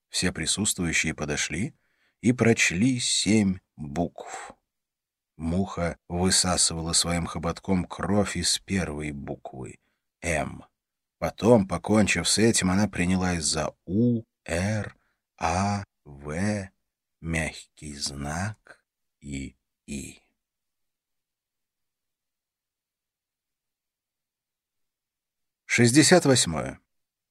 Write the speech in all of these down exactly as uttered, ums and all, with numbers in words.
Все присутствующие подошли и прочли семь букв. Муха высасывала своим хоботком кровь из первой буквы — «М». Потом, покончив с этим, она принялась за «У», «Р», «А», «В», мягкий знак и «И». шестьдесят восьмое.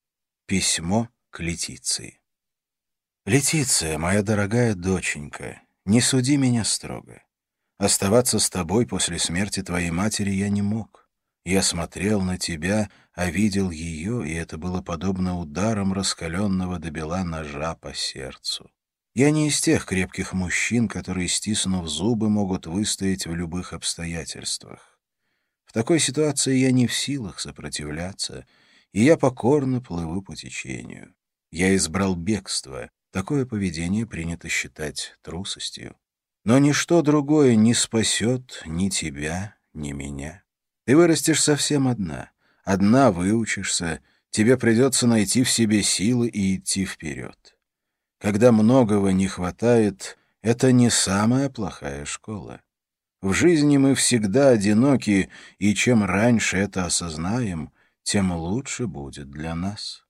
Письмо к Летиции. «Летиция, моя дорогая доченька, не суди меня строго. Оставаться с тобой после смерти твоей матери я не мог. Я смотрел на тебя, а видел ее, и это было подобно ударам раскаленного до бела ножа по сердцу. Я не из тех крепких мужчин, которые, стиснув зубы, могут выстоять в любых обстоятельствах. В такой ситуации я не в силах сопротивляться, и я покорно плыву по течению. Я избрал бегство. Такое поведение принято считать трусостью. Но ничто другое не спасет ни тебя, ни меня. Ты вырастешь совсем одна. Одна выучишься, тебе придется найти в себе силы и идти вперед. Когда многого не хватает, это не самая плохая школа. В жизни мы всегда одиноки, и чем раньше это осознаем, тем лучше будет для нас.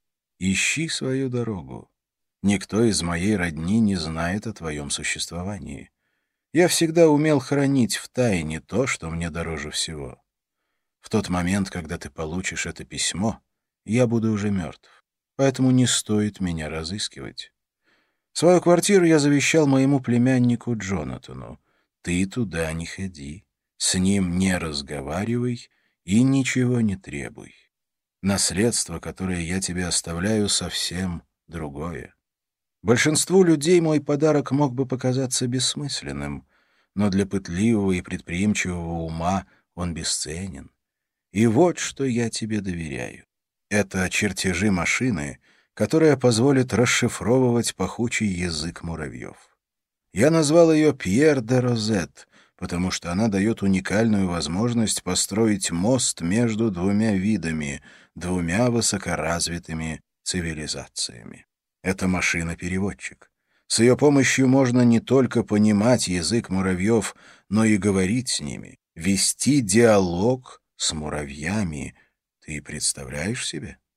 Ищи свою дорогу. Никто из моей родни не знает о твоем существовании. Я всегда умел хранить в тайне то, что мне дороже всего. В тот момент, когда ты получишь это письмо, я буду уже мертв, поэтому не стоит меня разыскивать. Свою квартиру я завещал моему племяннику Джонатану. Ты туда не ходи, с ним не разговаривай и ничего не требуй. Наследство, которое я тебе оставляю, совсем другое. Большинству людей мой подарок мог бы показаться бессмысленным, но для пытливого и предприимчивого ума он бесценен. И вот что я тебе доверяю. Это чертежи машины, которая позволит расшифровывать пахучий язык муравьев. Я назвал ее «Пьер де Розет», потому что она дает уникальную возможность построить мост между двумя видами, двумя высокоразвитыми цивилизациями. Это машина-переводчик. С ее помощью можно не только понимать язык муравьев, но и говорить с ними, вести диалог с муравьями. Ты представляешь себе?